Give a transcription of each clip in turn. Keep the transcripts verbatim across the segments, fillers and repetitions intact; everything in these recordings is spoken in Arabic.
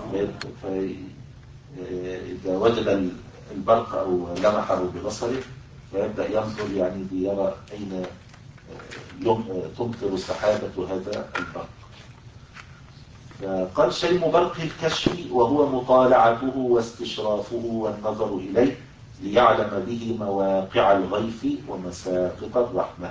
فإذا وجد البرق أو لمحه ببصره فيبدأ ينظر يعني ليرى أين تمطر سحابة هذا البرق. فقال شيم برق الكشف وهو مطالعته واستشرافه والنظر إليه ليعلم به مواقع الغيث ومساقط الرحمة.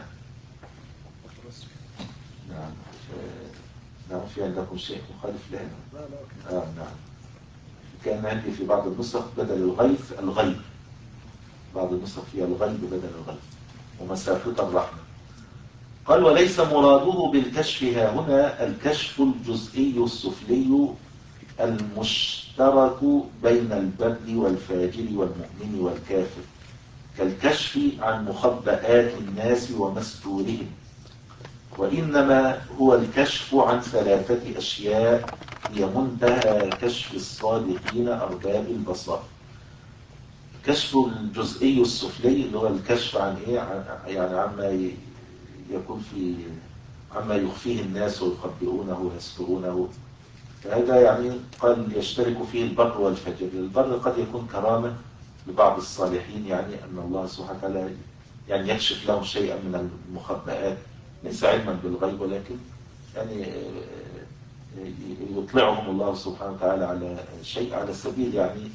نعم. نعم. في عندكم شيء مخالف لهذا؟ آه نعم. كان عندي في بعض النسخ بدل الغيث الغيب، بعض النسخ فيها الغيب بدل الغيث ومساقط الرحمة. قال وليس مراده بالكشف ها هنا الكشف الجزئي السفلي المشترك بين البر والفاجر والمؤمن والكافر كالكشف عن مخبئات الناس ومستورهم، وإنما هو الكشف عن ثلاثة أشياء هي منتهى كشف الصادقين أرباب البصر. الكشف الجزئي السفلي اللي هو الكشف عن إيه؟ يعني عما يكون في عما يخفيه الناس ويخبئونه ويسترونه. فهذا يعني قال يشترك فيه البر والفجر. البر قد يكون كرامة لبعض الصالحين، يعني أن الله سبحانه وتعالى يعني يكشف لهم شيئا من المخبئات ليس علما بالغيب، ولكن يعني يطلعهم الله سبحانه وتعالى على شيء على سبيل يعني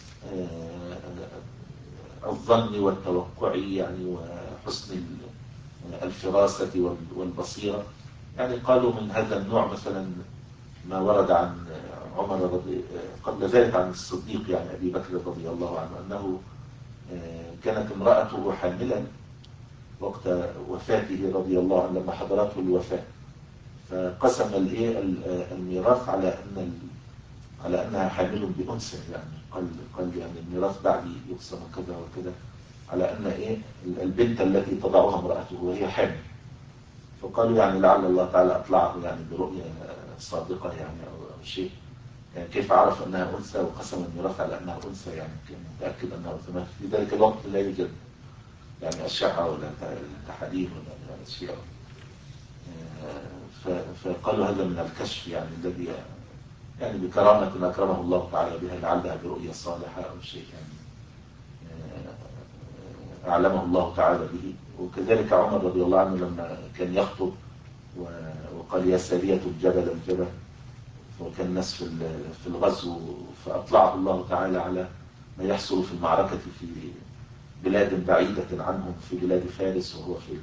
الظن والتوقع يعني وحسن الفراسة والبصيرة. يعني قالوا من هذا النوع مثلا ما ورد عن عمر رضي قبل ذلك عن الصديق يعني أبي بكر رضي الله عنه أنه كانت امرأته حاملا وقت وفاته رضي الله عنه لما حضرته الوفاة، فقسم الميراث على أن على أنها حامل بأنثى. يعني قال قال يعني الميراث بعدي يقسم كذا وكذا على أن إيه البنت التي تضعها امرأته وهي حامل. فقالوا يعني لعل الله تعالى أطلعه يعني برؤية صادقة يعني أو شيء، يعني كيف عرف أنها أنثى وقسم الميراث على أنها أنثى، يعني كان متأكد أنها أنثى. في ذلك الوقت لا يوجد يعني أشعة ولا تحاليل ولا أشياء. فقالوا هذا من الكشف يعني الذي يعني بكرامة أكرمه الله تعالى بها لعلها برؤية صالحة أو شيء يعني أعلمه الله تعالى به. وكذلك عمر رضي الله عنه لما كان يخطب وقال يا سارية الجبل الجبل، وكان الناس في الغزو فأطلعه الله تعالى على ما يحصل في المعركة في بلاد بعيدة عنهم في بلاد فارس وهو في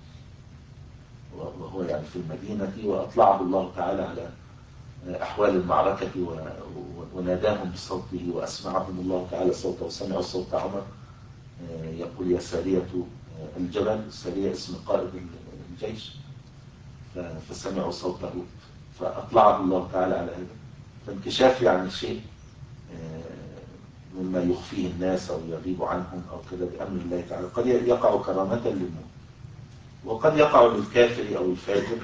وهو يعني في المدينة، وأطلعه الله تعالى على أحوال المعركة وناداهم بصوته وأسمعهم الله تعالى صوته وسمعوا صوت عمر يقول يا سارية الجبل. السارية اسم قائد الجيش، فسمعوا صوته فأطلعه الله تعالى على هذا. فانكشاف يعني شيء مما يخفيه الناس أو يغيب عنهم أو كذا بأمر الله تعالى قد يقع كرامة للمؤمن، وقد يقع للكافر أو الفاجر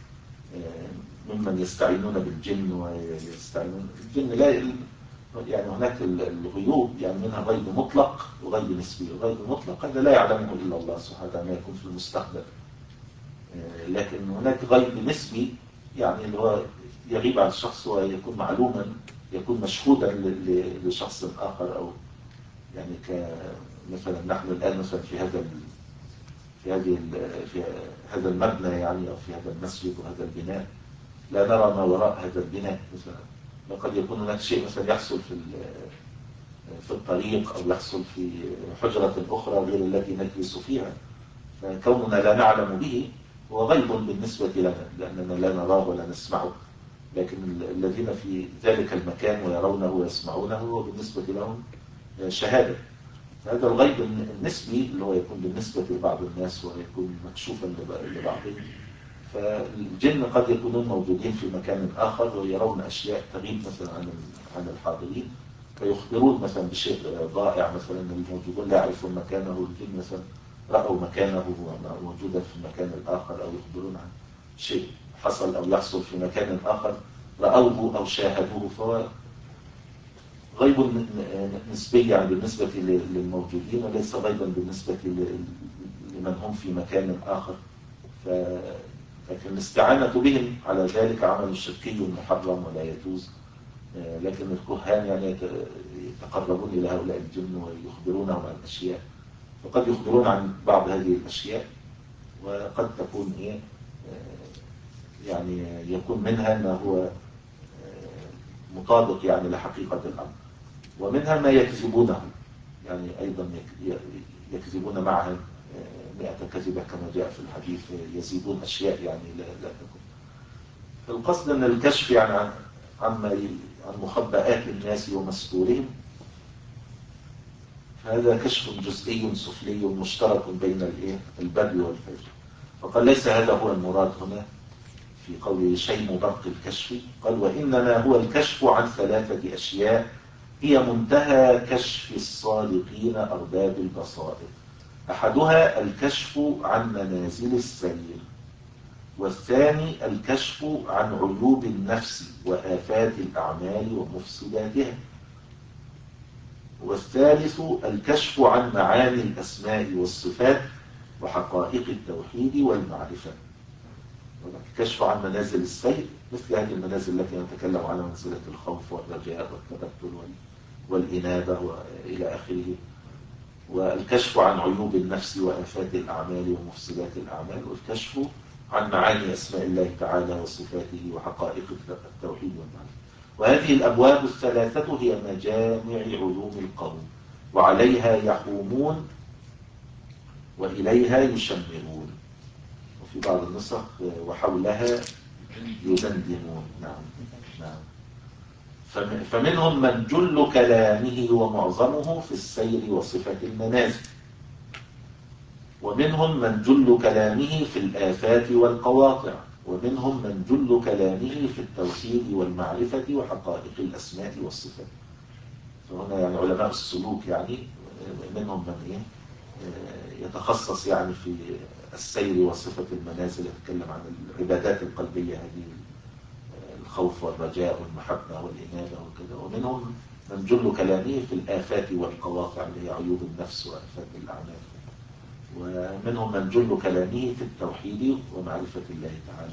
ممن يستعينون بالجن ويستعينون الجن. لا يعني هناك الغيوب يعني منها غيب مطلق وغيب نسبي. الغيب المطلق هذا لا يعلمه إلا الله سبحانه وتعالى ما يكون في المستقبل، لكن هناك غيب نسبي يعني اللي هو يغيب عن الشخص ويكون معلوما، يكون مشهودا لشخص آخر. أو يعني كمثلا نحن الآن مثلا في هذا في هذه في هذا المبنى يعني أو في هذا المسجد وهذا البناء لا نرى ما وراء هذا البناء مثلا. وقد يكون هناك شيء مثلا يحصل في في الطريق أو يحصل في حجرة أخرى غير التي نجلس فيها، فكوننا لا نعلم به هو غيب بالنسبة لنا لأننا لا نراه ولا نسمعه، لكن الذين في ذلك المكان ويرونه ويسمعونه هو بالنسبة لهم شهادة. هذا الغيب النسبي اللي هو يكون بالنسبة لبعض الناس ويكون مكشوفا لبعضهم. فالجن قد يكونون موجودين في مكان آخر ويرون أشياء تغيب مثلا عن عن الحاضرين، فيخبرون مثلا بشيء ضائع مثلا الموجودون لا يعرفون مكانه. الجن مثلا رأوا مكانه موجودا في المكان الآخر، أو يخبرون عن شيء حصل أو يحصل في مكان آخر رأوه أو شاهدوه. فهو غيب نسبي يعني بالنسبة للموجودين وليس غيبا بالنسبة لمن هم في مكان آخر. ف لكن الاستعانة بهم على ذلك عمل شركي محرم ولا يجوز، لكن الكهان يعني يتقربون إلى هؤلاء الجن ويخبرونهم عن أشياء، فقد يخبرون عن بعض هذه الأشياء، وقد تكون إيه يعني يكون منها ما هو مطابق يعني لحقيقة الأمر، ومنها ما يكذبونه، يعني أيضا يكذبون معها مئة كذبة كما جاء في الحديث، يزيدون أشياء يعني لا, لا تكون. فالقصد أن الكشف يعني عن عن عن مخبئات الناس ومستورهم، فهذا كشف جزئي سفلي مشترك بين الايه البر والفجر. فقال ليس هذا هو المراد هنا في قوله شيء برق الكشف، قال وإنما هو الكشف عن ثلاثة أشياء هي منتهى كشف الصادقين أرباب البصائر. أحدها الكشف عن منازل السير، والثاني الكشف عن عيوب النفس وآفات الأعمال ومفسداتها، والثالث الكشف عن معاني الأسماء والصفات وحقائق التوحيد والمعرفة. الكشف عن منازل السير مثل هذه المنازل التي نتكلم عنها، منزلة الخوف والرجاء والتبتل والإنابة وإلى آخره. والكشف عن عيوب النفس وآفات الأعمال ومفسدات الأعمال، والكشف عن معاني أسماء الله تعالى وصفاته وحقائق التوحيد والمعرفة. وهذه الأبواب الثلاثة هي مجامع علوم القوم، وعليها يحومون وإليها يشمرون، وفي بعض النسخ وحولها يدندنون. نعم نعم. فمنهم من جل كلامه ومعظمه في السير وصفة المنازل، ومنهم من جل كلامه في الآفات والقواطع، ومنهم من جل كلامه في التوحيد والمعرفة وحقائق الأسماء والصفات. فهنا يعني علماء السلوك يعني منهم من إيه يتخصص يعني في السير وصفة المنازل، يتكلم عن العبادات القلبية هذه، الخوف والرجاء والمحبة والإنابة وكذا. ومنهم من جل كلامه في الآفات والقواطع اللي هي عيوب النفس وآفات الأعمال، ومنهم من جل كلامه في التوحيد ومعرفة الله تعالى.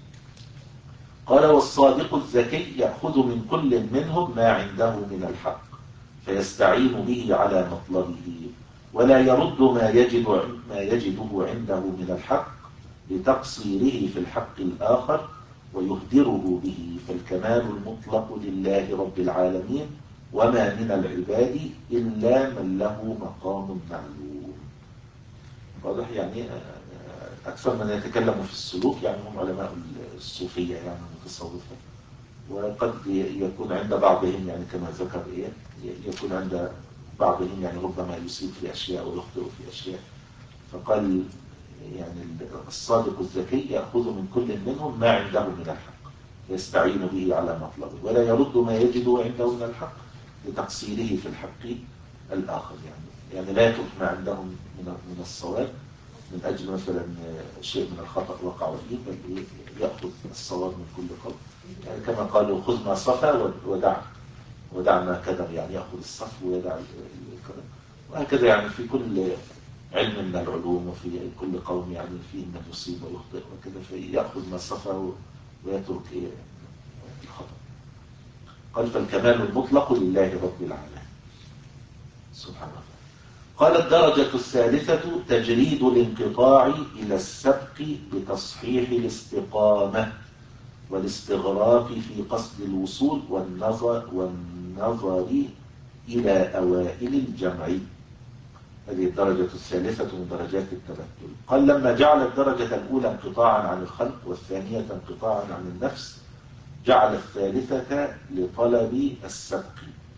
قال والصادق الذكي يأخذ من كل منهم ما عنده من الحق فيستعين به على مطلبه، ولا يرد ما يجد ما يجده عنده من الحق لتقصيره في الحق الآخر ويهدره به. فالكمال المطلق لله رب العالمين، وما من العباد إلا من له مقام معلوم. واضح؟ يعني أكثر من يتكلموا في السلوك يعني هم علماء الصوفية يعني المتصوفة، وقد يكون عند بعضهم يعني كما ذكر إيه يكون عند بعضهم يعني ربما يصيب في أشياء ويخطئ في أشياء. فقال يعني الصادق الذكي يأخذ من كل منهم ما عنده من الحق يستعين به على مطلبه، ولا يرد ما يجده عنده من الحق لتقصيره في الحق الآخر. يعني يعني لا يترك ما عندهم من من الصواب من أجل مثلا شيء من الخطأ وقع فيه، بل يأخذ الصواب من كل قول. يعني كما قالوا خذ ما صفى ودع ودع ما كذب، يعني يأخذ الصف ويدع الكذب. وهكذا يعني في كل علم من العلوم وفي كل قوم يعني فيه من يصيب ويخطئ وكذا، فيأخذ ما صفى ويترك الخطأ. قال فالكمال المطلق لله رب العالمين سبحانه وتعالى. قال الدرجة الثالثة تجريد الانقطاع إلى السبق بتصحيح الاستقامة والاستغراق في قصد الوصول والنظر, والنظر إلى أوائل الجمع. هذه الدرجة الثالثة من درجات التبتل. قال لما جعل الدرجة الأولى انقطاعا عن الخلق والثانية انقطاعا عن النفس، جعل الثالثة لطلب السبق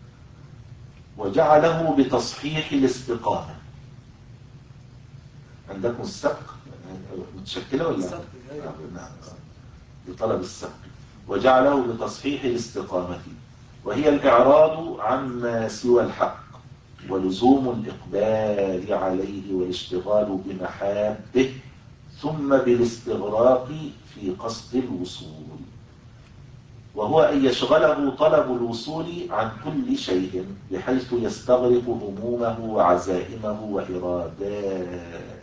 وجعله بتصحيح الاستقامة. عندكم السبق متشكلة ولا لا؟ نعم، لطلب السبق. وجعله بتصحيح الاستقامة، وهي الإعراض عما سوى الحق ولزوم الإقبال عليه والاشتغال بمحابه، ثم بالاستغراق في قصد الوصول، وهو أن يشغله طلب الوصول عن كل شيء بحيث يستغرق همومه وعزائمه وإراداته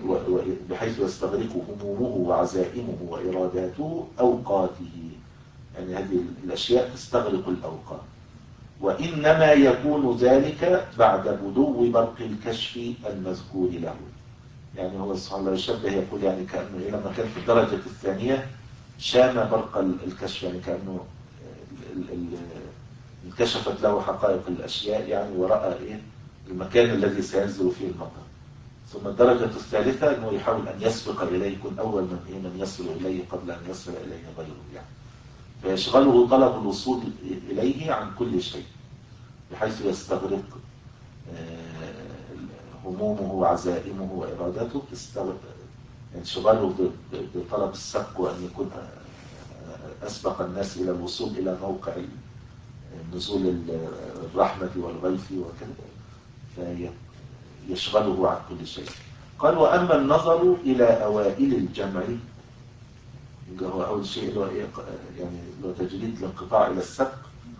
بحيث يستغرق همومه وعزائمه وإراداته أوقاته يعني هذه الأشياء تستغرق الأوقات. وإنما يكون ذلك بعد بدو برق الكشف المذكور له. يعني هو سبحانه الله يشبه يقول يعني كأنه لما كان في الدرجة الثانية شام برق الكشف، يعني كأنه انكشفت له حقائق الأشياء يعني، ورأى إيه المكان الذي سينزل فيه المطر. ثم الدرجة الثالثة أنه يحاول أن يسبق إليه، يكون أول من إيه من يصل إليه قبل أن يصل إليه غيره يعني. فيشغله طلب الوصول إليه عن كل شيء، بحيث يستغرق همومه وعزائمه وإرادته، انشغاله بطلب السبق وأن يكون أسبق الناس إلى الوصول إلى موقع نزول الرحمة والغيث وكذا، فيشغله عن كل شيء. قال وأما النظر إلى أوائل الجمع، هو أول شيء له يعني له تجريد الانقطاع إلى السبق،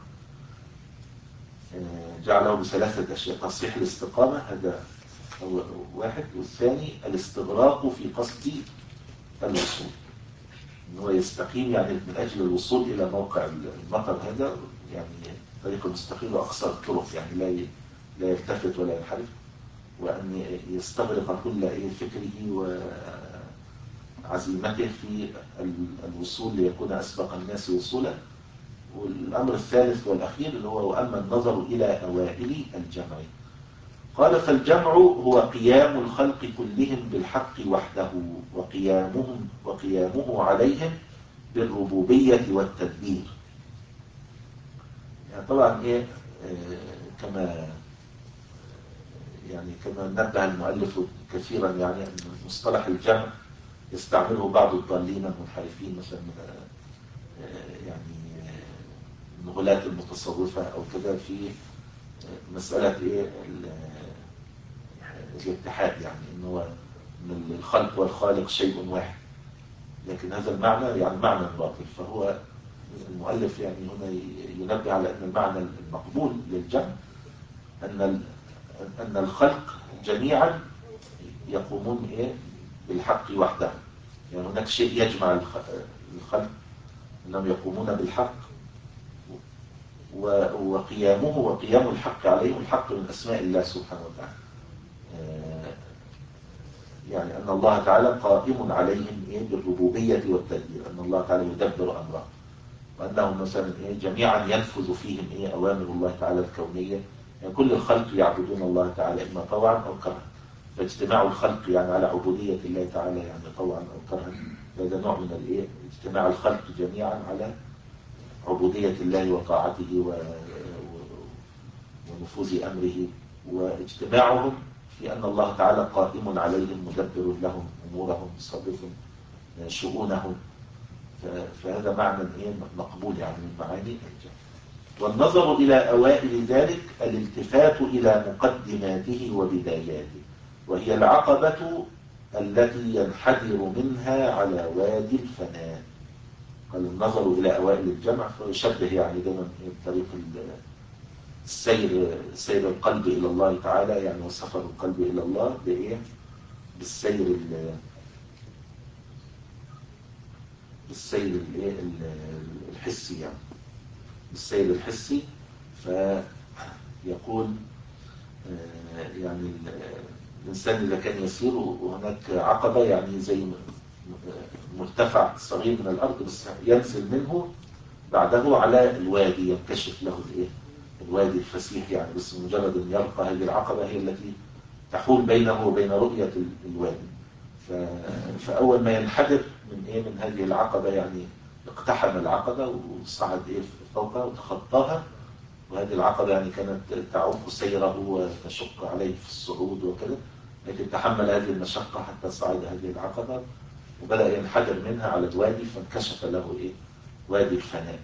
جعله بثلاثة أشياء: تصحيح الاستقامة، هذا واحد، والثاني الاستغراق في قصد الوصول، إن هو يستقيم يعني من أجل الوصول إلى موقع المطر، هذا يعني طريق المستقيم وأقصر الطرق، يعني لا لا يلتفت ولا ينحرف، وأن يستغرق كل فكره وعزيمته في الوصول ليكون أسبق الناس وصولا. والأمر الثالث والأخير اللي هو وأما النظر إلى أوائل الجمع. قال فالجمع هو قيام الخلق كلهم بالحق وحده، وقيامهم وقيامه عليهم بالربوبية والتدبير. يعني طبعا إيه آه كما يعني كما نبه المؤلف كثيرا، يعني أن مصطلح الجمع يستعمله بعض الضالين المنحرفين، مثلا من آه يعني من غلاة المتصوفة أو كذا، في مسألة إيه الاتحاد، يعني إنه إن الخلق والخالق شيء واحد، لكن هذا المعنى يعني معنى باطل. فهو المؤلف يعني هنا ينبه على أن المعنى المقبول للجمع أن أن الخلق جميعا يقومون إيه بالحق وحده، يعني هناك شيء يجمع الخلق أنهم يقومون بالحق، وقيامه وقيام الحق عليهم، الحق من أسماء الله سبحانه وتعالى، يعني أن الله تعالى قائم عليهم إيه بالربوبية والتدبير، أن الله تعالى يدبر أمره، وأنهم مثلا إيه جميعا ينفذ فيهم إيه أوامر الله تعالى الكونية. يعني كل الخلق يعبدون الله تعالى إما طوعا أو كرها، فاجتماع الخلق يعني على عبودية الله تعالى يعني طوعا أو كرها، هذا نوع من الإيه اجتماع الخلق جميعا على عبودية الله وطاعته ونفوذ أمره، واجتماعهم في أن الله تعالى قائم عليهم مدبر لهم أمورهم مصرف شؤونهم. فهذا معنى مقبول يعني من معاني الجمع. والنظر إلى أوائل ذلك الالتفات إلى مقدماته وبداياته، وهي العقبة التي ينحدر منها على وادي الفناء. قال النظر إلى أوائل الجمع فيشبه يعني دائما طريق السير، سير القلب إلى الله تعالى يعني، وسفر القلب إلى الله بإيه؟ بالسير بالسير الحسي، يعني بالسير الحسي. فيقول يعني الإنسان إذا كان يسير وهناك عقبة يعني زي مرتفع صغير من الأرض، بس ينزل منه بعده على الوادي، ينكشف له الإيه؟ الوادي الفسيح يعني، بس مجرد أن يلقى هذه العقبة هي التي تحول بينه وبين رؤية الوادي. فأول ما ينحدر من إيه من هذه العقبة يعني اقتحم العقبة وصعد إيه فوقها وتخطاها، وهذه العقبة يعني كانت تعوق سيره وتشق عليه في الصعود وكذا، لكن تحمل هذه المشقة حتى صعد هذه العقبة وبدأ ينحدر منها على الوادي، فانكشف له إيه وادي الفناء.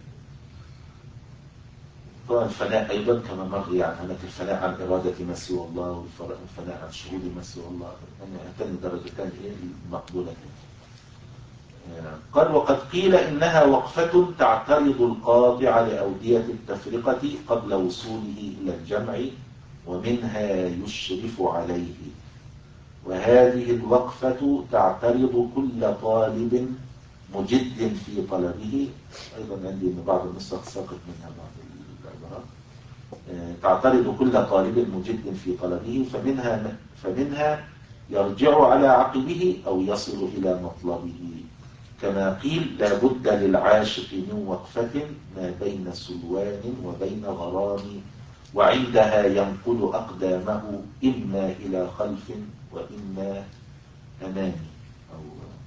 طبعا الفناء أيضا كما مر يعني هناك الفناء عن إرادة ما سوى الله، والفناء عن شهود ما سوى الله، يعني هاتان درجتان إيه المقبولتين. قال وقد قيل إنها وقفة تعترض القاطع لأودية التفرقة قبل وصوله إلى الجمع، ومنها يشرف عليه. وهذه الوقفة تعترض كل طالب مجد في طلبه. أيضا عندي أن بعض النسخ ساقط منها بعض العبارات. تعترض كل طالب مجد في طلبه، فمنها فمنها يرجع على عقبه أو يصل إلى مطلبه، كما قيل لا بد للعاشق من وقفة ما بين سلوان وبين غرام، وعندها ينقل أقدامه إما إلى خلف وإما أمام. أو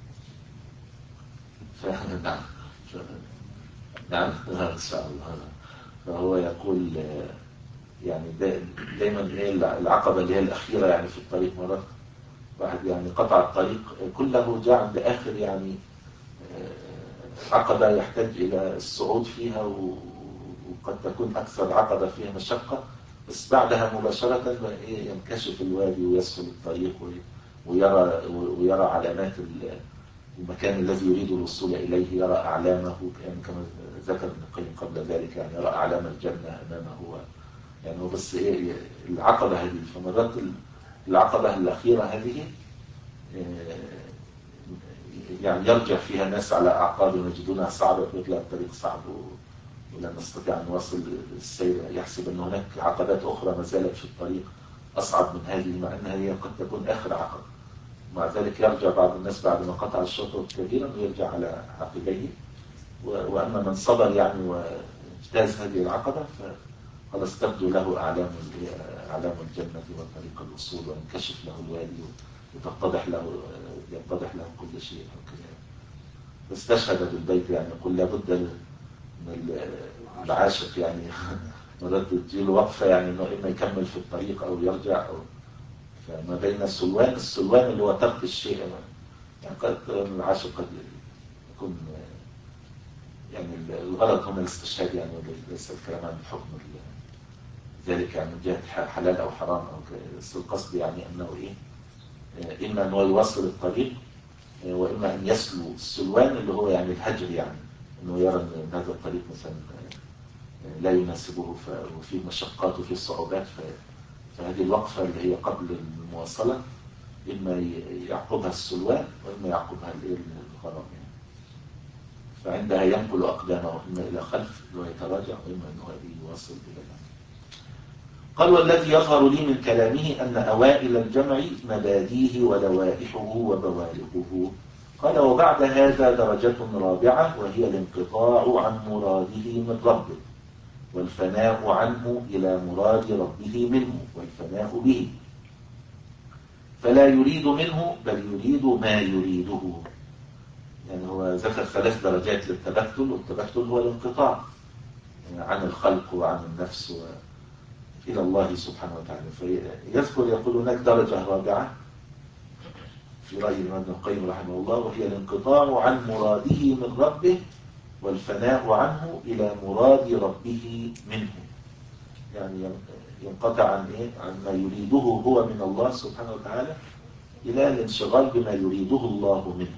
نعم نعم إن شاء الله. فهو يقول يعني دائما العقبة اللي هي الأخيرة يعني في الطريق، مرات واحد يعني قطع الطريق كله جاء عند آخر يعني عقبة يحتاج إلى الصعود فيها، وقد تكون أكثر عقبة فيها مشقة، بس بعدها مباشرة ينكشف الوادي ويسهل الطريق ويرى ويرى علامات المكان الذي يريد الوصول إليه، يرى أعلامه يعني كما ذكر ابن القيم قبل ذلك، يعني يرى أعلام الجنة أمامه. يعني هو بس إيه العقبة هذه، فمرات العقبة الأخيرة هذه يعني يرجع فيها الناس على أعقابهم يجدونها صعبة، ويطلع الطريق صعب ولا نستطيع أن نواصل السير، يحسب أن هناك عقبات أخرى ما زالت في الطريق أصعب من هذه، مع أنها هي قد تكون آخر عقبة. مع ذلك يرجع بعض الناس بعد ما قطع الشوط كبيرا ويرجع على عقبيه. وأما من صبر يعني واجتاز هذه العقبة فخلاص تبدو له أعلام أعلام الجنة وطريق الوصول، وينكشف له الوادي وتتضح له يتضح له كل شيء. واستشهد بالبيت يعني يقول لابد من العاشق يعني مرات تجيله وقفة يعني إنه إما يكمل في الطريق أو يرجع، أو فما بين السلوان السلوان اللي هو ترك الشيء. يعني قد العاشق قد يكون يعني الغرض هنا الاستشهاد يعني، وليس الكلام عن حكم ذلك يعني من جهة حلال أو حرام أو بس القصد يعني أنه إيه إما أنه يوصل الطريق، وإما أن يسلو السلوان اللي هو يعني الهجر، يعني أنه يرى أن هذا الطريق مثلا لا يناسبه وفيه مشقات وفيه صعوبات، فهذه الوقفة اللي هي قبل المواصلة إما يعقبها السلوان وإما يعقبها الغرام يعني. فعندها ينقل أقدامه إما إلى خلف ويتراجع، وإما أنه يواصل إلى الأمام. قال والذي يظهر لي من كلامه أن أوائل الجمع مباديه ولوائحه وبوالغه. قال وبعد هذا درجة رابعة، وهي الانقطاع عن مراده من ربه، والفناء عنه إلى مراد ربه منه، والفناء به، فلا يريد منه بل يريد ما يريده. يعني هو ذكر ثلاث درجات للتبتل، والتبتل هو الانقطاع عن الخلق وعن النفس و... إلى الله سبحانه وتعالى. فيذكر يقول هناك درجة رابعة في رأي الإمام ابن القيم رحمه الله، وهي الانقطاع عن مراده من ربه، والفناء عنه إلى مراد ربه منه. يعني ينقطع عن إيه؟ عن ما يريده هو من الله سبحانه وتعالى إلى الانشغال بما يريده الله منه.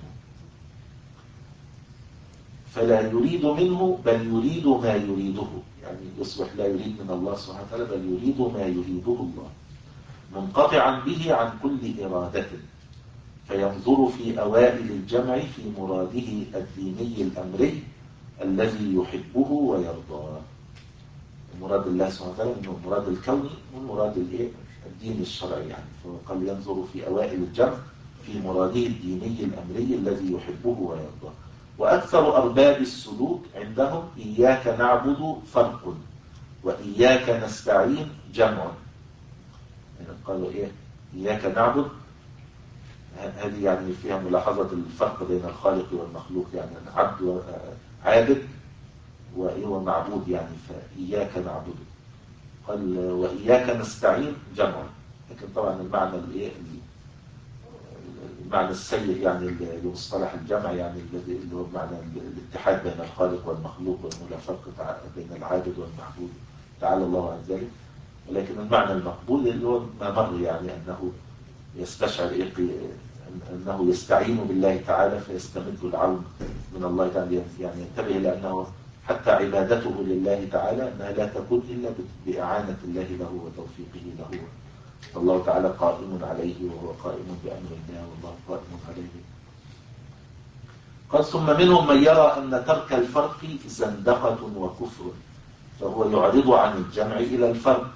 فلا يريد منه بل يريد ما يريده، يعني يصبح لا يريد من الله سبحانه وتعالى بل يريد ما يريده الله، منقطعا به عن كل إرادة. فينظر في أوائل الجمع في مراده الديني الأمري الذي يحبه ويرضاه. مراد الله سبحانه وتعالى من المراد الكوني والمراد الديني الشرعي يعني. فقال ينظر في أوائل الجمع في مراده الديني الأمري الذي يحبه ويرضاه. وأكثر أرباب السلوك عندهم إياك نعبد فرق، وإياك نستعين جمع. يعني قالوا إيه إياك نعبد، هذه يعني فيها ملاحظة الفرق بين الخالق والمخلوق، يعني عبد عابد ومعبود يعني، فإياك نعبد. قال وإياك نستعين جمع، لكن طبعا المعنى الايه المعنى السيء يعني لمصطلح الجمع يعني الذي اللي هو معنى الاتحاد بين الخالق والمخلوق، وانه لا فرق بين العابد والمعبود تعالى الله عن ذلك. ولكن المعنى المقبول اللي هو ما مر يعني انه يستشعر إيه انه يستعين بالله تعالى فيستمد العون من الله تعالى، يعني ينتبه لانه حتى عبادته لله تعالى انها لا تكون الا باعانه الله له وتوفيقه له. فالله تعالى قائم عليه وهو قائم بأمر الله والله قائم عليه. قال ثم منهم من يرى أن ترك الفرق زندقة وكفر، فهو يعرض عن الجمع إلى الفرق.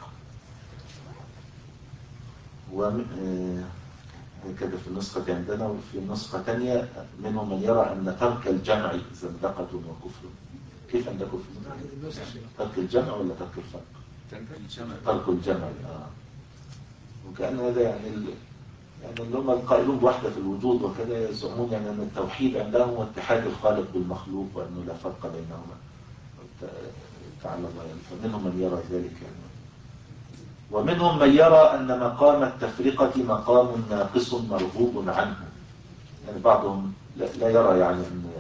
وهكذا في النسخة عندنا، وفي نسخة تانية منهم من يرى أن ترك الجمع زندقة وكفر. كيف عندكم في النسخة؟ ترك الجمع ولا ترك الفرق؟ ترك الجمع. آه. وكأن هذا يعني ال... يعني اللي هم القائلون بوحدة الوجود وكذا يزعمون يعني أن التوحيد عندهم هو اتحاد الخالق بالمخلوق، وأنه لا فرق بينهما تعالى الله يعني. فمنهم من يرى ذلك يعني. ومنهم من يرى أن مقام التفرقة مقام ناقص مرغوب عنه. يعني بعضهم لا يرى يعني أن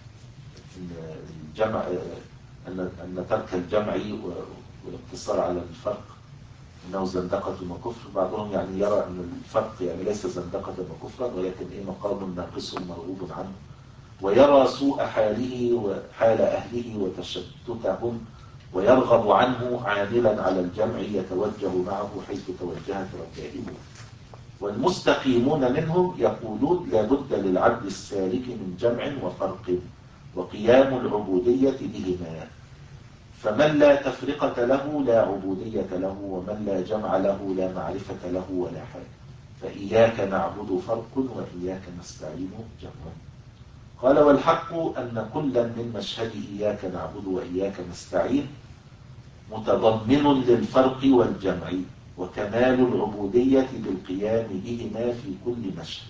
الجمع أن أن ترك الجمع والاقتصار على الفرق أنه زندقة وكفر. بعضهم يعني يرى أن الفرق يعني ليس زندقة وكفرا، ولكن إيه مقام ناقص مرغوب عنه، ويرى سوء حاله وحال أهله وتشتتهم، ويرغب عنه عاملا على الجمع يتوجه معه حيث توجهت ركائبه. والمستقيمون منهم يقولون لا بد للعبد السالك من جمع وفرق وقيام العبودية بهما، فمن لا تفرقة له لا عبودية له، ومن لا جمع له لا معرفة له ولا حال. فإياك نعبد فرق وإياك نستعين جمع. قال والحق أن كلا من مشهد إياك نعبد وإياك نستعين متضمن للفرق والجمع، وكمال العبودية بالقيام بهما في كل مشهد.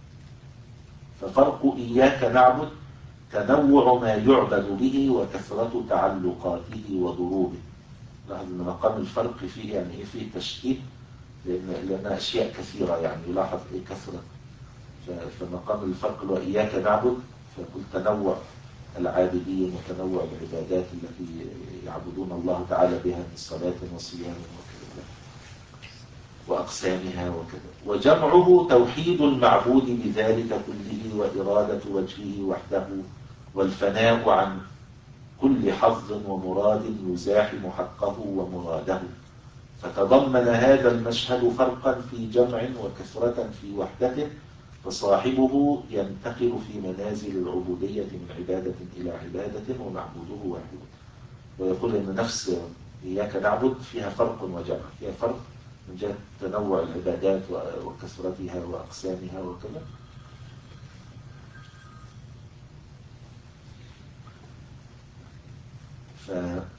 ففرق إياك نعبد تنوع ما يعبد به وكثرة تعلقاته وضروبه. لاحظ أن مقام الفرق فيه يعني إيه؟ فيه تشتيت، لأن, لأن أشياء كثيرة يعني يلاحظ إيه كثرة. فمقام الفرق هو إياك نعبد، فيقول تنوع العابدين وتنوع العبادات التي يعبدون الله تعالى بها من صلاة وصيام وكذا وأقسامها وكذا. وجمعه توحيد المعبود بذلك كله وإرادة وجهه وحده والفناء عن كل حظ ومراد يزاحم حقه ومراده. فتضمن هذا المشهد فرقا في جمع وكثرة في وحدته، فصاحبه ينتقل في منازل العبودية من عبادة إلى عبادة ومعبوده واحد. ويقول أن نفس إياك نعبد فيها فرق وجمع، فيها فرق من جهة تنوع العبادات وكثرتها وأقسامها وكذا. ف...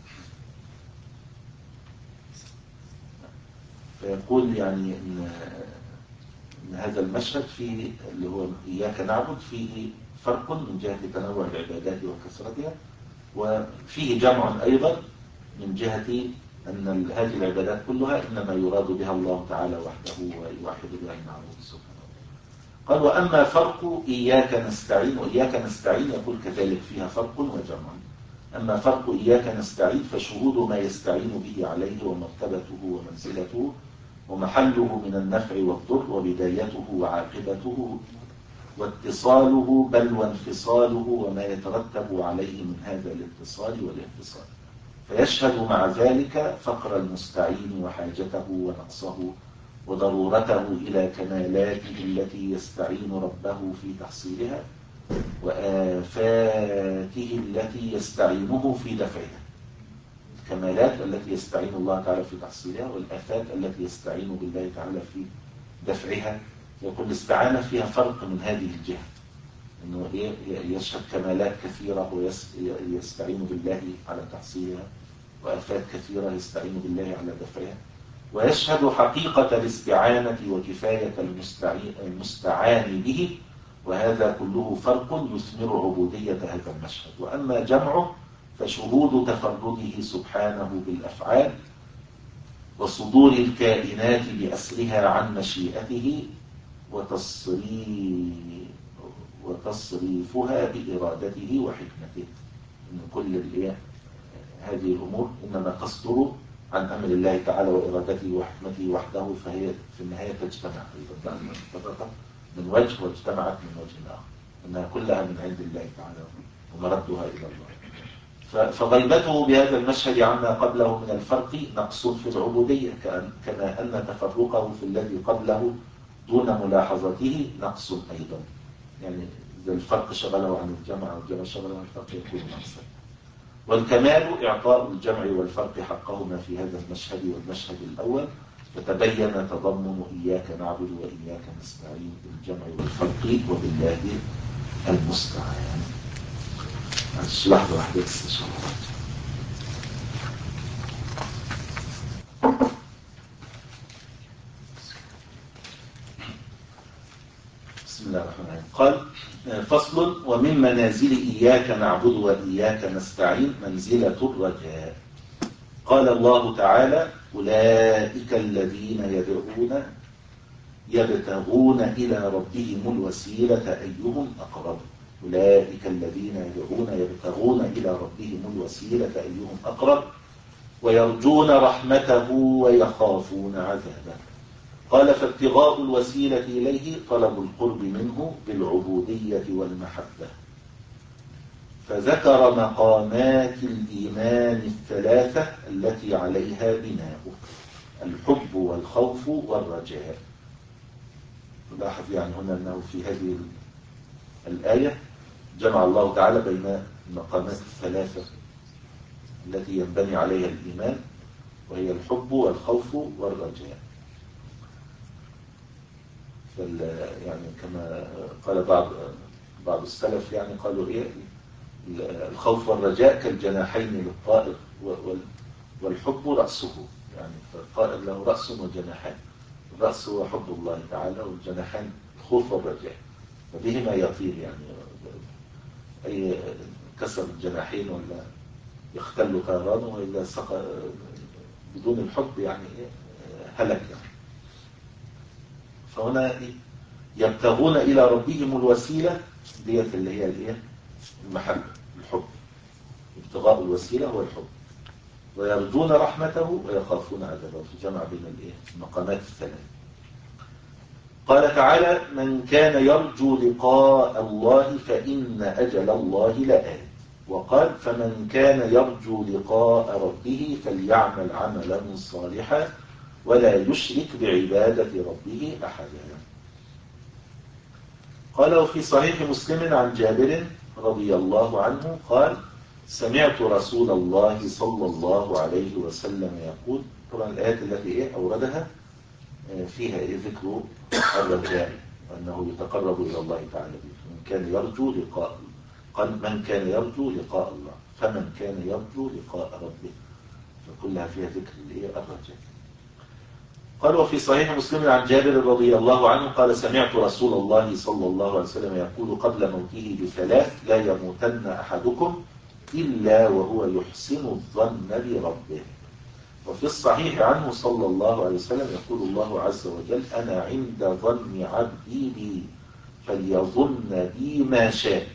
فيقول يعني إن إن هذا المشهد فيه اللي هو إياك نعبد فيه فرق من جهة تنوع العبادات وكثرتها، وفيه جمع أيضا من جهة أن هذه العبادات كلها إنما يراد بها الله تعالى وحده ويوحد بها المعبود سبحانه. قال وأما فرق إياك نستعين وإياك نستعين يقول كذلك فيها فرق وجمع. أما فرق إياك نستعين فشهود ما يستعين به عليه ومرتبته ومنزلته ومحله من النفع والضر وبدايته وعاقبته واتصاله بل وانفصاله وما يترتب عليه من هذا الاتصال والانفصال. فيشهد مع ذلك فقر المستعين وحاجته ونقصه وضرورته إلى كمالاته التي يستعين ربه في تحصيلها وآفاته التي يستعينه في دفعها. الكمالات التي يستعين الله تعالى في تحصيلها والآفات التي يستعين بالله تعالى في دفعها. يقول الاستعانة فيها فرق من هذه الجهة، انه يشهد كمالات كثيرة ويستعين بالله على تحصيلها، وآفات كثيرة يستعين بالله على دفعها، ويشهد حقيقة الاستعانة وكفاية المستعان به، وهذا كله فرق يثمر عبودية هذا المشهد. وأما جمعه فشهود تفرده سبحانه بالأفعال وصدور الكائنات بأسرها عن مشيئته وتصريفها بإرادته وحكمته. إن كل هذه الأمور إنما تصدر عن أمر الله تعالى وإرادته وحكمته وحده، فهي في النهاية تجتمع أيضا من وجه واجتمعت من وجه آخر، إنها كلها من عند الله تعالى ومردها إلى الله. فغيبته بهذا المشهد عما قبله من الفرق نقص في العبودية، كما أن تفرقه في الذي قبله دون ملاحظته نقص أيضا. يعني إذا الفرق شغله عن الجمع والجمع شغله عن الفرق يكون نقصا. والكمال إعطاء الجمع والفرق حقهما في هذا المشهد والمشهد الأول، فتبين تضمن إياك نعبد وإياك نستعين بالجمع والفرق وبالله المستعان. لحظة واحدة بس إن شاء الله. بسم الله الرحمن الرحيم. قال فصل: ومن منازل إياك نعبد وإياك نستعين منزلة الرجاء. قال الله تعالى: أولئك الذين يدعون يبتغون إلى ربهم الوسيلة أيهم أقرب. أولئك الذين يدعون يبتغون إلى ربهم الوسيلة أيهم أقرب ويرجون رحمته ويخافون عذابه. قال: فابتغاء الوسيلة إليه طلب القرب منه بالعبودية والمحبة. فذكر مقامات الإيمان الثلاثة التي عليها بناؤه: الحب والخوف والرجاء. نلاحظ يعني هنا أنه في هذه الآية جمع الله تعالى بين المقامات الثلاثة التي ينبني عليها الإيمان، وهي الحب والخوف والرجاء. يعني كما قال بعض بعض السلف، يعني قالوا إيه: الخوف والرجاء كالجناحين للطائر، والحب رأسه. يعني فالطائر له رأس وجناحان، الرأس هو حب الله تعالى، والجناحان الخوف والرجاء، فبهما يطير. يعني أي كسر الجناحين ولا يختل طيرانه، وإذا سقى بدون الحب يعني هلك. يعني فهنا يبتغون إلى ربهم الوسيلة ديت اللي هي الايه المحبة، الحب. ابتغاء الوسيلة هو الحب. ويرجون رحمته ويخافون عذابه، في جمع بين الايه المقامات الثلاث. قال تعالى: من كان يرجو لقاء الله فإن أجل الله لآت. وقال: فمن كان يرجو لقاء ربه فليعمل عملا صالحا ولا يشرك بعبادة ربه أحدا. قال: وفي صحيح مسلم عن جابر رضي الله عنه قال: سمعت رسول الله صلى الله عليه وسلم يقول. طبعا الآيات التي إيه أوردها فيها إيه ذكر الرجاء، وأنه يتقرب إلى الله تعالى به. من كان يرجو لقاء، قال: من كان يرجو لقاء الله، فمن كان يرجو لقاء ربه، فكلها فيها ذكر الإيه الرجاء. قال: وفي صحيح مسلم عن جابر رضي الله عنه قال: سمعت رسول الله صلى الله عليه وسلم يقول قبل موته بثلاث: لا يموتن أحدكم إلا وهو يحسن الظن بربه. وفي الصحيح عنه صلى الله عليه وسلم يقول الله عز وجل: أنا عند ظن عبدي بي فليظن بي ما شاء.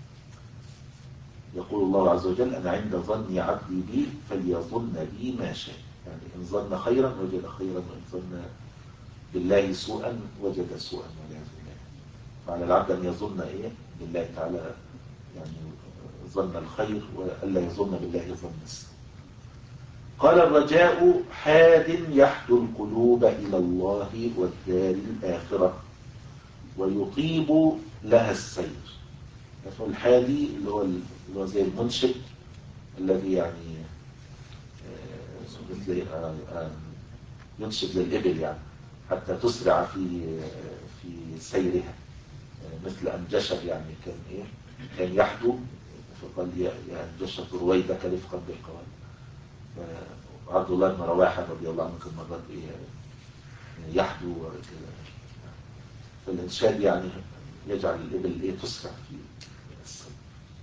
يقول الله عز وجل: أنا عند ظن عبدي بي فليظن بي ما شاء. يعني إن ظن خيرا وجد خيرا، وإن ظن بالله سوءا وجد سوءا والعياذ بالله. فعلى العبد أن يظن إيه بالله تعالى، يعني ظن الخير، وألا يظن بالله ظن السوء. قال: الرجاء حاد يحدو القلوب إلى الله والدار الآخرة ويطيب لها السير. الحادي اللي هو اللي هو زي المنشد الذي يعني مثل ينشد للإبل، يعني حتى تسرع في في سيرها، مثل أنجشر. يعني كان إيه كان يحدو، فقال: يا أنجشر رويدك رفقا بالقوام. عبد الله بن رواحة رضي الله عنه كان مرات إيه يحدو كده. فالإنشاد يعني يجعل الإبل إيه تسرع في السير.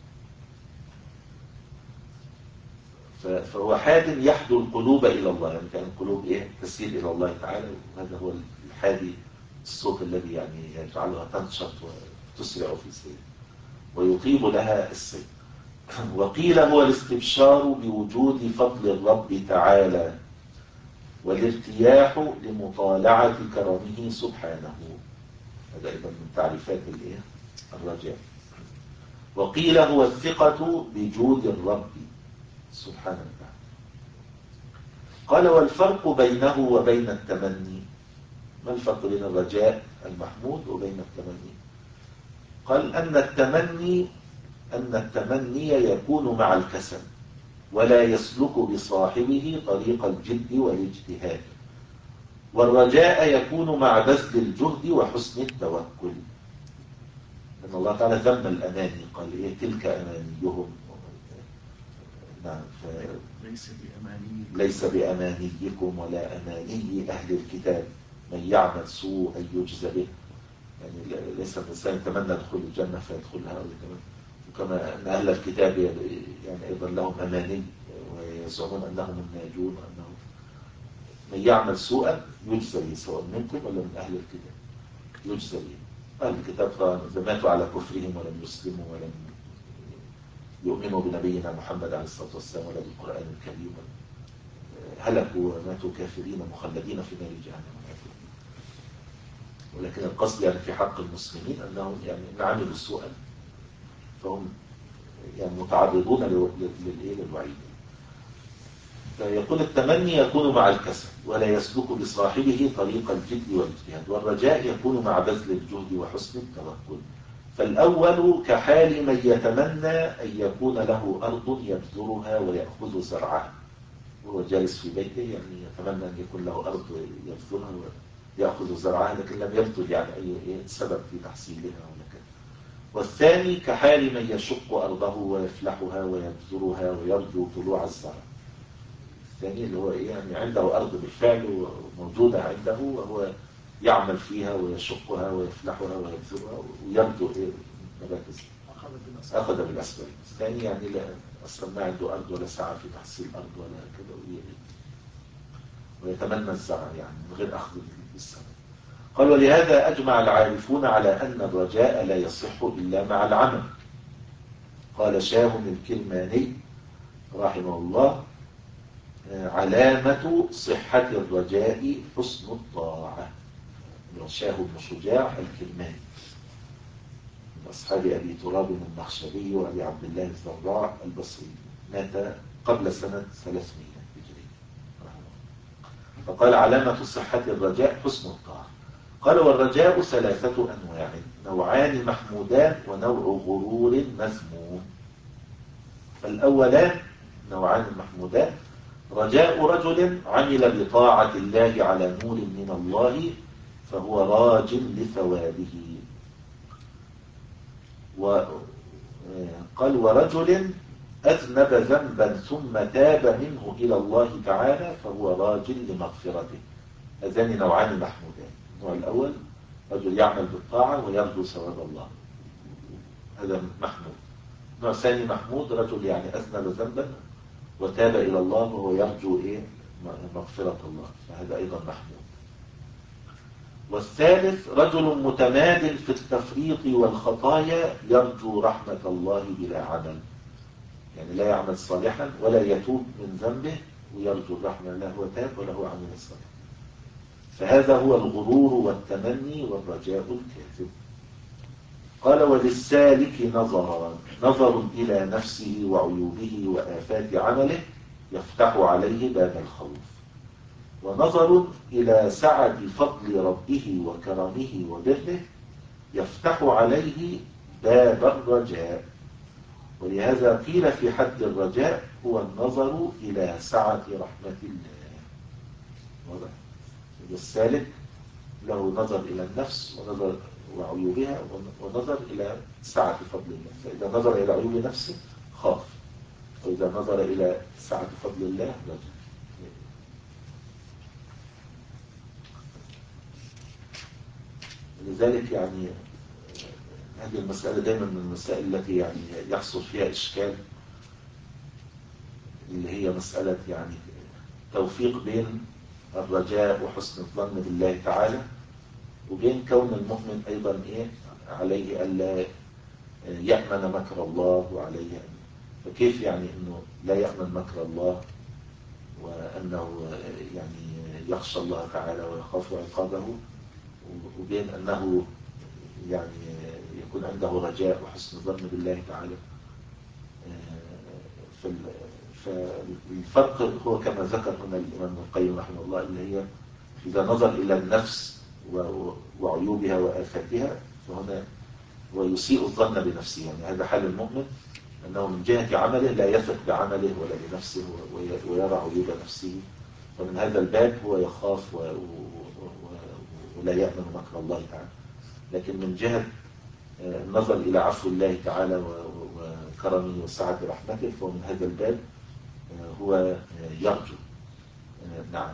فهو حاد يحدو القلوب إلى الله، يعني كان القلوب إيه تسير إلى الله تعالى، وهذا هو الحادي، الصوت الذي يعني يجعلها تنشط وتسرع في سير ويطيب لها السير. وقيل: هو الاستبشار بوجود فضل الرب تعالى والارتياح لمطالعة كرمه سبحانه. هذا أيضا من تعريفات الإيه الرجاء. وقيل: هو الثقة بجود الرب سبحانه وتعالى. قال: والفرق بينه وبين التمني. ما الفرق بين الرجاء المحمود وبين التمني؟ قال أن التمني أن التمني يكون مع الكسل ولا يسلك بصاحبه طريق الجد والاجتهاد، والرجاء يكون مع بذل الجهد وحسن التوكل. لأن الله تعالى ذم الأماني، قال إيه تلك أمانيهم. نعم. ليس بأماني ليس بأمانيكم ولا أماني أهل الكتاب، من يعمل سوء يجزى به. يعني ليس الإنسان يتمنى دخول الجنة فيدخلها أو يتمنى. وكما أن أهل الكتاب يعني أيضا لهم أماني ويزعمون أنهم الناجون، وأنهم من يعمل سوءا يجزى به سواء منكم ولا من أهل الكتاب يجزى به. أهل الكتاب إذا ماتوا على كفرهم ولم يسلموا ولم يؤمنوا بنبينا محمد عليه الصلاة والسلام ولا بالقرآن الكريم هلكوا وماتوا كافرين مخلدين في نار جهنم. ولكن القصد يعني في حق المسلمين أنهم يعني إن عملوا سوءا فهم يعني متعرضون للإيه للوعيد. فيقول التمني يكون مع الكسل ولا يسلك بصاحبه طريق الجد والاجتهاد، والرجاء يكون مع بذل الجهد وحسن التوكل. فالأول كحال من يتمنى أن يكون له أرض يبذرها ويأخذ زرعها، وهو جالس في بيته يعني يتمنى أن يكون له أرض يبذرها ويأخذ زرعها، لكن لم يبذل يعني أي سبب في تحصيلها ولا كذا. والثاني كحال من يشق أرضه ويفلحها ويبذرها ويرجو طلوع الزرع. الثاني اللي هو إيه يعني عنده أرض بالفعل موجودة عنده وهو يعمل فيها ويشقها ويفلحها ويبذرها ويرجو إيه نبات الزرع. أخذ بالأسباب. الثاني يعني لا أصلا ما عنده أرض ولا سعى في تحصيل أرض ولا كذا ويتمنى الزرع يعني من غير أخذ بالسبب. قال ولهذا أجمع العارفون على أن الرجاء لا يصح إلا مع العمل. قال شاهم الكرماني رحمه الله علامة صحة الرجاء حسن الطاعة. شاه بن شجاع الكرماني من أصحاب أبي تراب النخشبي وأبي عبد الله الزراع البصري، مات قبل سنة ثلاثمائة هجرية. فقال علامة صحة الرجاء حسن الطاعة. قال والرجاء ثلاثة أنواع، نوعان محمودان ونوع غرور مذموم. فالأولان نوعان محمودان رجاء رجل عمل بطاعة الله على نور من الله فهو راج لثوابه. وقال ورجل أذنب ذنبا ثم تاب منه إلى الله تعالى فهو راج لمغفرته. هذان نوعان محمودان. النوع الأول رجل يعمل بالطاعة ويرجو ثواب الله، هذا محمود. النوع الثاني محمود رجل يعني أذنب ذنبا وتاب إلى الله وهو يرجو إيه مغفرة الله، فهذا أيضا محمود. والثالث رجل متماد في التفريط والخطايا يرجو رحمة الله بلا عمل، يعني لا يعمل صالحا ولا يتوب من ذنبه ويرجو الرحمة لا هو تاب ولا هو عمل صالح. فهذا هو الغرور والتمني والرجاء الكاذب. قال وللسالك نظران، نظر إلى نفسه وعيوبه وآفات عمله يفتح عليه باب الخوف، ونظر إلى سعة فضل ربه وكرمه وبره يفتح عليه باب الرجاء. ولهذا قيل في حد الرجاء هو النظر إلى سعة رحمة الله. واضح؟ السالك له نظر إلى النفس ونظر وعيوبها ونظر إلى سعة فضل الله، فإذا نظر إلى عيوب نفسه خاف، وإذا نظر إلى سعة فضل الله رجع. لذلك يعني هذه المسألة دائما من المسائل التي يعني يحصل فيها إشكال، اللي هي مسألة يعني توفيق بين الرجاء وحسن الظن بالله تعالى وبين كون المؤمن أيضا إيه عليه ألا يأمن مكر الله وعليه أن فكيف يعني أنه لا يأمن مكر الله وأنه يعني يخشى الله تعالى ويخاف عقابه، وبين أنه يعني يكون عنده رجاء وحسن ظن بالله تعالى. فالفرق هو كما ذكر هنا الإمام القيم رحمه الله، اللي هي إذا نظر إلى النفس وعيوبها وآفاتها فهنا ويسيء الظن بنفسه. يعني هذا حال المؤمن، أنه من جهة عمله لا يثق بعمله ولا بنفسه ويرى عيوب نفسه، ومن هذا الباب هو يخاف ولا يأمن مكر الله تعالى. لكن من جهة النظر إلى عفو الله تعالى وكرمه وسعة رحمته، فمن هذا الباب هو يرجو. نعم.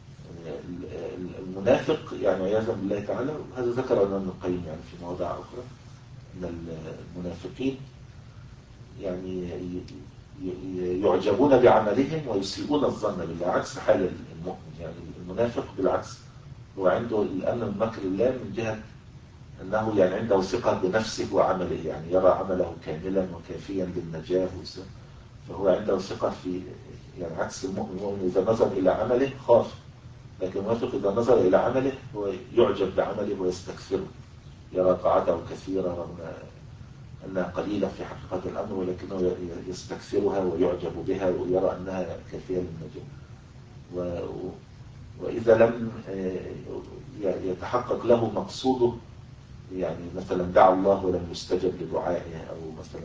المنافق يعني عياذا بالله تعالى، هذا ذكر ابن القيم يعني في مواضع أخرى، أن المنافقين يعني يعجبون بعملهم ويسيئون الظن بالله، عكس حال المؤمن. يعني المنافق بالعكس، هو عنده الأمن من مكر الله من جهة أنه يعني عنده ثقة بنفسه وعمله، يعني يرى عمله كاملا وكافيا للنجاة، فهو عنده ثقة في، يعني عكس المؤمن. المؤمن إذا نظر إلى عمله خاف، لكن المنافق إذا نظر إلى عمله هو يعجب بعمله ويستكثره، يرى طاعته كثيرة رغم أنها قليلة في حقيقة الأمر، ولكنه يستكثرها ويعجب بها ويرى أنها كافية للنجاة. و... وإذا لم يتحقق له مقصوده، يعني مثلا دعا الله ولم يستجب لدعائه، أو مثلا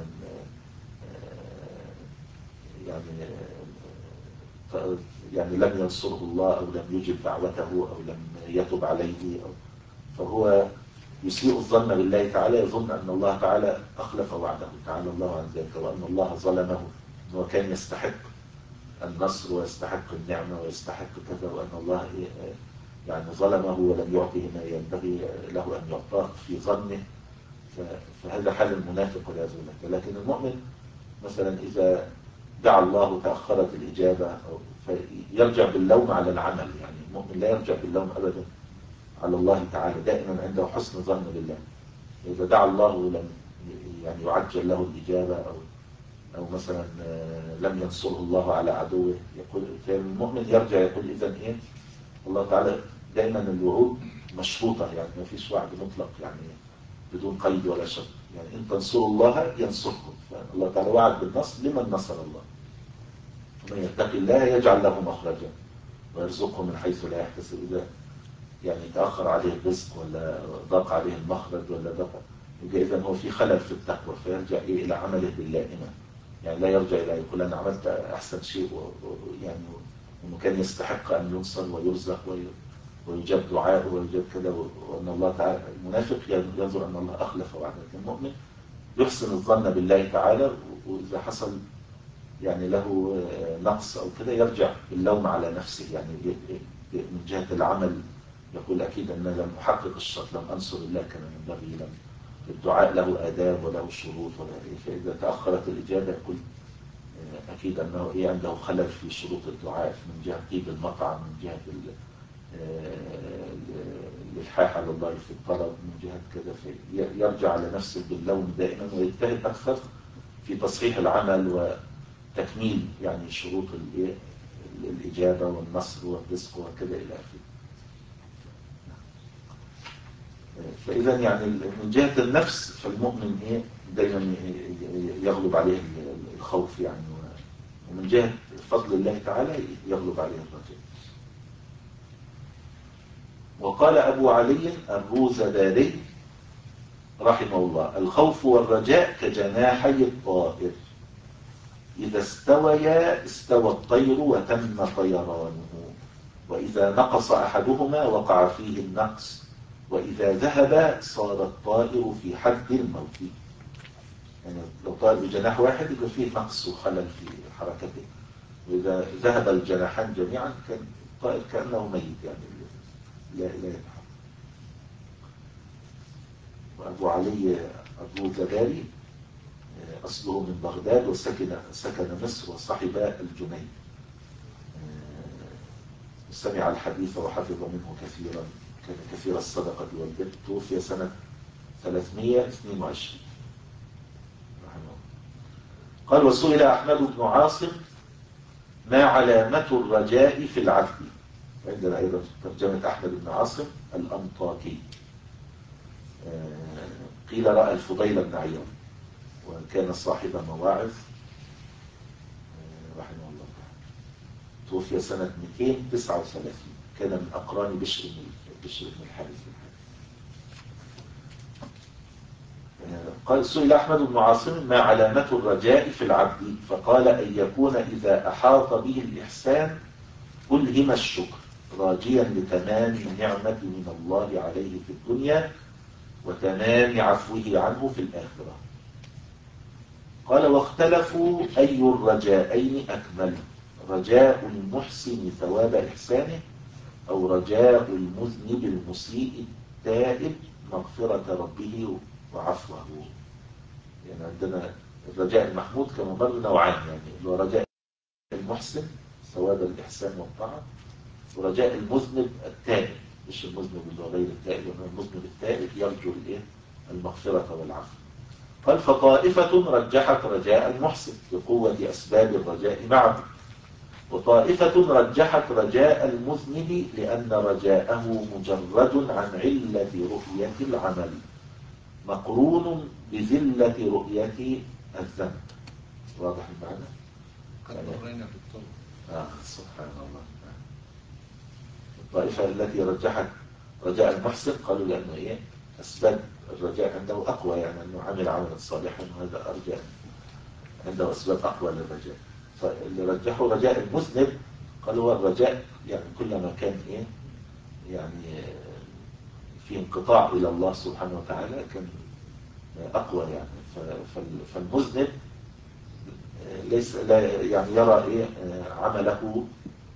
يعني يعني لم ينصره الله، أو لم يجب دعوته، أو لم يتب عليه، أو فهو يسيء الظن بالله تعالى، يظن أن الله تعالى أخلف وعده تعالى الله عن ذلك، وأن الله ظلمه، أنه كان يستحق النصر ويستحق النعمة ويستحق كذا، وأن الله يعني ظلمه ولم يعطيه ما ينبغي له أن يعطاه في ظنه. فهذا حال المنافق والعياذ بالله. لكن المؤمن مثلا إذا دعا الله تأخرت الإجابة، فيرجع باللوم على العمل. يعني المؤمن لا يرجع باللوم أبدا على الله تعالى، دائما عنده حسن ظن بالله. إذا دعا الله ولم يعني يعجل له الإجابة، أو أو مثلا لم ينصره الله على عدوه، يقول المؤمن يرجع يقول إذن إيه، الله تعالى دائما الوعود مشروطة، يعني ما فيش وعد مطلق يعني بدون قيد ولا شرط. يعني إن تنصروا الله ينصركم، فالله تعالى وعد بالنصر لمن نصر الله. ومن يتق الله يجعل له مخرجا ويرزقه من حيث لا يحتسب. إذا يعني تأخر عليه الرزق ولا ضاق عليه المخرج ولا ضاق، يبقى إذن هو في خلل في التقوى، فيرجع إيه إلى عمله باللائمة. يعني لا يرجع إلى يقول أنا عملت أحسن شيء، يعني إنه كان يستحق أن ينصر ويرزق ويجاب دعاء ويجاب كذا، وأن الله تعالى. المنافق ينظر أن الله أخلف وعده. المؤمن يحسن الظن بالله تعالى، وإذا حصل يعني له نقص أو كذا يرجع باللوم على نفسه، يعني من جهة العمل يقول أكيد أن لم أحقق الشرط، لم أنصر الله كما ينبغي، لم الدعاء له آداب وله شروط ولا إيه. فإذا تأخرت الإجابة يقول أكيد أنه إيه عنده خلل في شروط الدعاء، من جهة طيب المطعم، من جهة الإلحاح على الله في الطلب، من جهة كذا. فيرجع على نفسه باللوم دائما، ويجتهد أكثر في تصحيح العمل وتكميل يعني شروط الإجابة والنصر والرزق وكذا إلى آخره. فإذا يعني من جهة النفس فالمؤمن إيه دائما يغلب عليه الخوف يعني، ومن جهة فضل الله تعالى يغلب عليه الرجاء. وقال أبو علي الروزداري رحمه الله: الخوف والرجاء كجناحي الطائر، إذا استويا استوى الطير وتم طيرانه، وإذا نقص أحدهما وقع فيه النقص، وإذا ذهب صار الطائر في حد الموت. يعني لو طائر بجناح واحد يبقى فيه نقص وخلل في حركته، وإذا ذهب الجناحان جميعا كان الطائر كأنه ميت، يعني لا لا يتحرك. وأبو علي الروزداري أصله من بغداد، وسكن سكن مصر، وصحب الجنيد، سمع الحديث وحفظ منه كثيرا، كان كثير الصدقة والبر. توفي سنة ثلاثمائة واثنين وعشرين رحمه الله. قال: وسئل أحمد بن عاصم: ما علامة الرجاء في العبد؟ عندنا أيضا ترجمة أحمد بن عاصم الأنطاكي. قيل رأى الفضيل بن عياض، وكان صاحب مواعظ رحمه الله. توفي سنة مئتين وتسعة وثلاثين، كان من أقران بشر بن بشر بن الحارث. قال سئل أحمد بن عاصم ما علامة الرجاء في العبد؟ فقال أن يكون إذا أحاط به الإحسان ألهم الشكر راجيا لتمام النعمة من الله عليه في الدنيا وتمام عفوه عنه في الآخرة. قال واختلفوا أي الرجاءين أكمل، رجاء المحسن ثواب إحسانه أو رجاء المذنب المسيء التائب مغفرة ربه وعفوه. يعني عندنا الرجاء المحمود كما مر نوعان، يعني اللي هو رجاء المحسن ثواب الإحسان والطاعة، ورجاء المذنب التائب، مش المذنب اللي هو غير التائب، وإنما المذنب التائب يرجو الايه المغفرة والعفو. قال فطائفة رجحت رجاء المحسن لقوة أسباب الرجاء معه، وطائفة رجحت رجاء المذنب لأن رجاءه مجرد عن علة رؤية العمل مقرون بذلة رؤية الذنب. واضح المعنى؟ قد مرينا بالطول. آه سبحان الله. الطائفة التي رجحت رجاء المحسن قالوا لأنه إيه أسباب الرجاء عنده أقوى، يعني أنه عمل عملا صالحا وهذا أرجى، عنده أسباب أقوى للرجاء. فاللي رجحوا رجاء المذنب قالوا هو الرجاء يعني كلما كان إيه يعني في انقطاع إلى الله سبحانه وتعالى كان أقوى، يعني فالمذنب ليس لا يعني يرى إيه عمله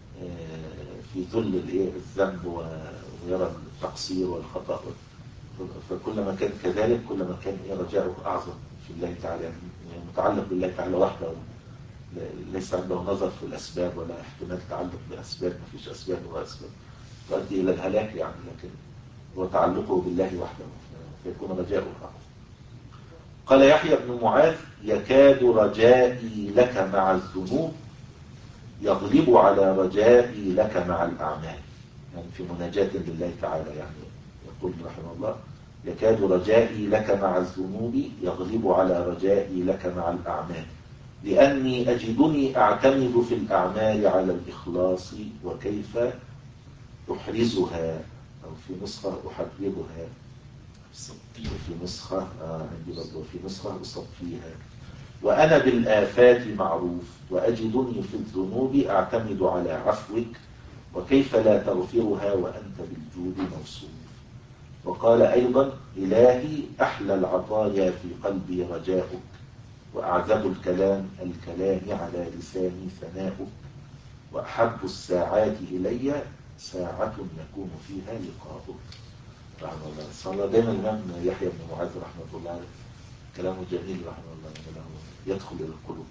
في ذل الايه الذنب ويرى التقصير والخطأ، فكلما كان كذلك كلما كان ايه رجاؤه اعظم في الله تعالى، يعني متعلق بالله تعالى وحده، ليس عنده نظر في الاسباب ولا احتمال تعلق باسباب، ما فيش اسباب ولا اسباب تؤدي الى الهلاك يعني، لكن هو تعلقه بالله وحده فيكون رجاؤه اعظم. قال يحيى بن معاذ يكاد رجائي لك مع الذنوب يغلب على رجائي لك مع الأعمال، يعني في مناجاة لله تعالى، يعني يقول رحمه الله يكاد رجائي لك مع الذنوب يغلب على رجائي لك مع الأعمال لأني أجدني أعتمد في الأعمال على الإخلاص وكيف أحرزها، أو في نسخة أحرزها، في نسخة آه عندي برضه في نسخة أصفيها، وأنا بالآفات معروف وأجدني في الذنوب أعتمد على عفوك وكيف لا تغفرها وأنت بالجود موصوف. وقال أيضا إلهي أحلى العطايا في قلبي رجاؤك وأعذب الكلام الكلام على لساني ثناؤك وأحب الساعات إلي ساعة يكون فيها لقاؤك. رحمه الله. صلى الله دائما الإمام يحيى بن معاذ رحمه الله عليه كلامه جميل رحمه الله، كلامه يدخل إلى القلوب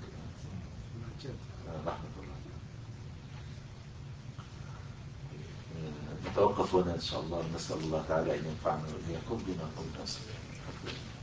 رحمه الله. نتوقف هنا إن شاء الله، نسأل الله تعالى أن ينفعنا وإياكم بما قلنا.